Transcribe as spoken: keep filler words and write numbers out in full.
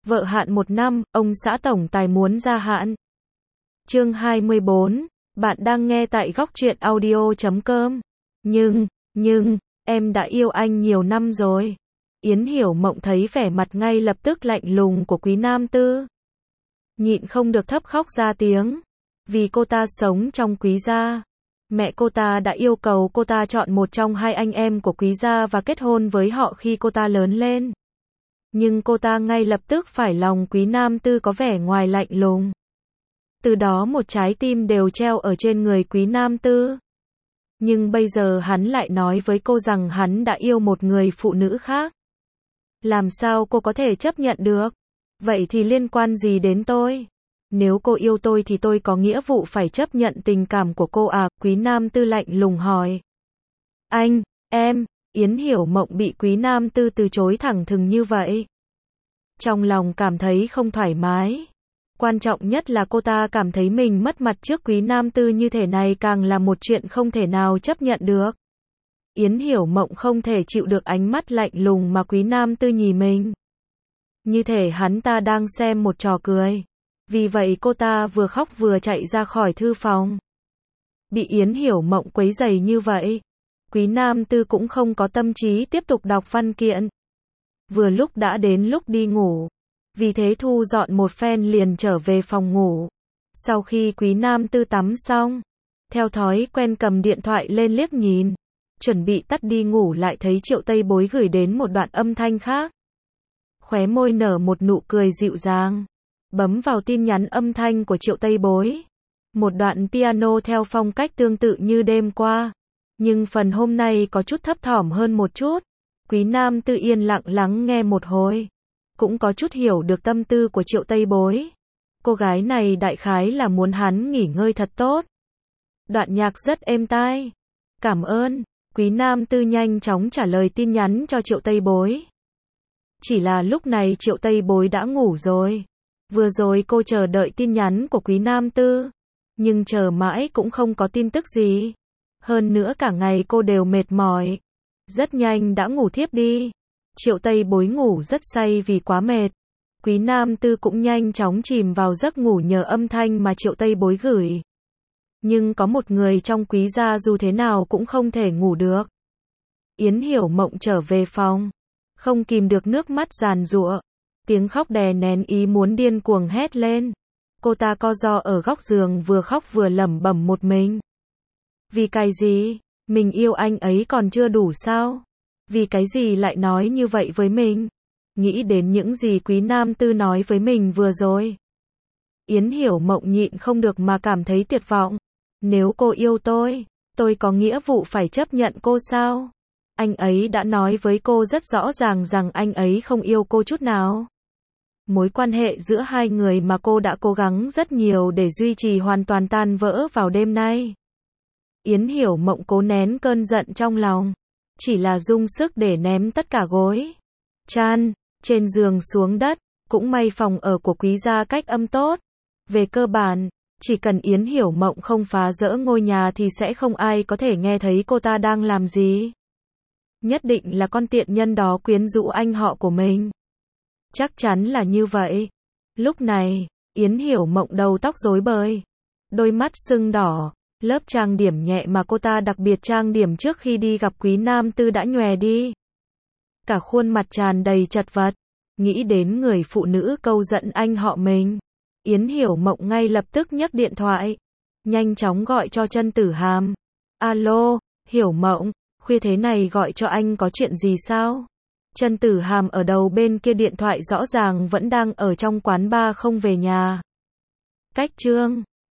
Vợ hạn một năm, ông xã tổng tài muốn gia hạn. Chương hai mươi bốn, bạn đang nghe tại góc truyện audio chấm com. Nhưng, nhưng, em đã yêu anh nhiều năm rồi. Yến Hiểu Mộng thấy vẻ mặt ngay lập tức lạnh lùng của Quý Nam Tư. Nhịn không được thấp khóc ra tiếng. Vì cô ta sống trong Quý gia. Mẹ cô ta đã yêu cầu cô ta chọn một trong hai anh em của Quý gia và kết hôn với họ khi cô ta lớn lên. Nhưng cô ta ngay lập tức phải lòng Quý Nam Tư có vẻ ngoài lạnh lùng. Từ đó một trái tim đều treo ở trên người Quý Nam Tư. Nhưng bây giờ hắn lại nói với cô rằng hắn đã yêu một người phụ nữ khác. Làm sao cô có thể chấp nhận được? Vậy thì liên quan gì đến tôi? Nếu cô yêu tôi thì tôi có nghĩa vụ phải chấp nhận tình cảm của cô à? Quý Nam Tư lạnh lùng hỏi. Anh, em, Yến Hiểu Mộng bị Quý Nam Tư từ chối thẳng thừng như vậy. Trong lòng cảm thấy không thoải mái. Quan trọng nhất là cô ta cảm thấy mình mất mặt trước Quý Nam Tư như thế này càng là một chuyện không thể nào chấp nhận được. Yến Hiểu Mộng không thể chịu được ánh mắt lạnh lùng mà Quý Nam Tư nhìn mình. Như thể hắn ta đang xem một trò cười. Vì vậy cô ta vừa khóc vừa chạy ra khỏi thư phòng. Bị Yến Hiểu Mộng quấy rầy như vậy, Quý Nam Tư cũng không có tâm trí tiếp tục đọc văn kiện. Vừa lúc đã đến lúc đi ngủ. Vì thế thu dọn một phen liền trở về phòng ngủ. Sau khi Quý Nam Tư tắm xong, theo thói quen cầm điện thoại lên liếc nhìn. Chuẩn bị tắt đi ngủ lại thấy Triệu Tây Bối gửi đến một đoạn âm thanh khác. Khóe môi nở một nụ cười dịu dàng. Bấm vào tin nhắn âm thanh của Triệu Tây Bối. Một đoạn piano theo phong cách tương tự như đêm qua. Nhưng phần hôm nay có chút thấp thỏm hơn một chút. Quý Nam Tư yên lặng lắng nghe một hồi. Cũng có chút hiểu được tâm tư của Triệu Tây Bối. Cô gái này đại khái là muốn hắn nghỉ ngơi thật tốt. Đoạn nhạc rất êm tai. Cảm ơn. Quý Nam Tư nhanh chóng trả lời tin nhắn cho Triệu Tây Bối. Chỉ là lúc này Triệu Tây Bối đã ngủ rồi. Vừa rồi cô chờ đợi tin nhắn của Quý Nam Tư. Nhưng chờ mãi cũng không có tin tức gì. Hơn nữa cả ngày cô đều mệt mỏi. Rất nhanh đã ngủ thiếp đi. Triệu Tây Bối ngủ rất say vì quá mệt. Quý Nam Tư cũng nhanh chóng chìm vào giấc ngủ nhờ âm thanh mà Triệu Tây Bối gửi. Nhưng có một người trong Quý gia dù thế nào cũng không thể ngủ được. Yến Hiểu Mộng trở về phòng. Không kìm được nước mắt giàn giụa. Tiếng khóc đè nén ý muốn điên cuồng hét lên. Cô ta co ro ở góc giường vừa khóc vừa lẩm bẩm một mình. Vì cái gì? Mình yêu anh ấy còn chưa đủ sao? Vì cái gì lại nói như vậy với mình? Nghĩ đến những gì Quý Nam Tư nói với mình vừa rồi. Yến Hiểu Mộng nhịn không được mà cảm thấy tuyệt vọng. Nếu cô yêu tôi, tôi có nghĩa vụ phải chấp nhận cô sao? Anh ấy đã nói với cô rất rõ ràng rằng anh ấy không yêu cô chút nào. Mối quan hệ giữa hai người mà cô đã cố gắng rất nhiều để duy trì hoàn toàn tan vỡ vào đêm nay. Yến Hiểu Mộng cố nén cơn giận trong lòng. Chỉ là dùng sức để ném tất cả gối chăn trên giường xuống đất. Cũng may phòng ở của Quý gia cách âm tốt. Về cơ bản, chỉ cần Yến Hiểu Mộng không phá rỡ ngôi nhà thì sẽ không ai có thể nghe thấy cô ta đang làm gì. Nhất định là con tiện nhân đó quyến rũ anh họ của mình. Chắc chắn là như vậy. Lúc này, Yến Hiểu Mộng đầu tóc rối bời. Đôi mắt sưng đỏ. Lớp trang điểm nhẹ mà cô ta đặc biệt trang điểm trước khi đi gặp Quý Nam Tư đã nhòe đi. Cả khuôn mặt tràn đầy chật vật. Nghĩ đến người phụ nữ câu giận anh họ mình. Yến Hiểu Mộng ngay lập tức nhấc điện thoại. Nhanh chóng gọi cho Trân Tử Hàm. Alo, Hiểu Mộng, khuya thế này gọi cho anh có chuyện gì sao? Trân Tử Hàm ở đầu bên kia điện thoại rõ ràng vẫn đang ở trong quán bar không về nhà. Cách Trương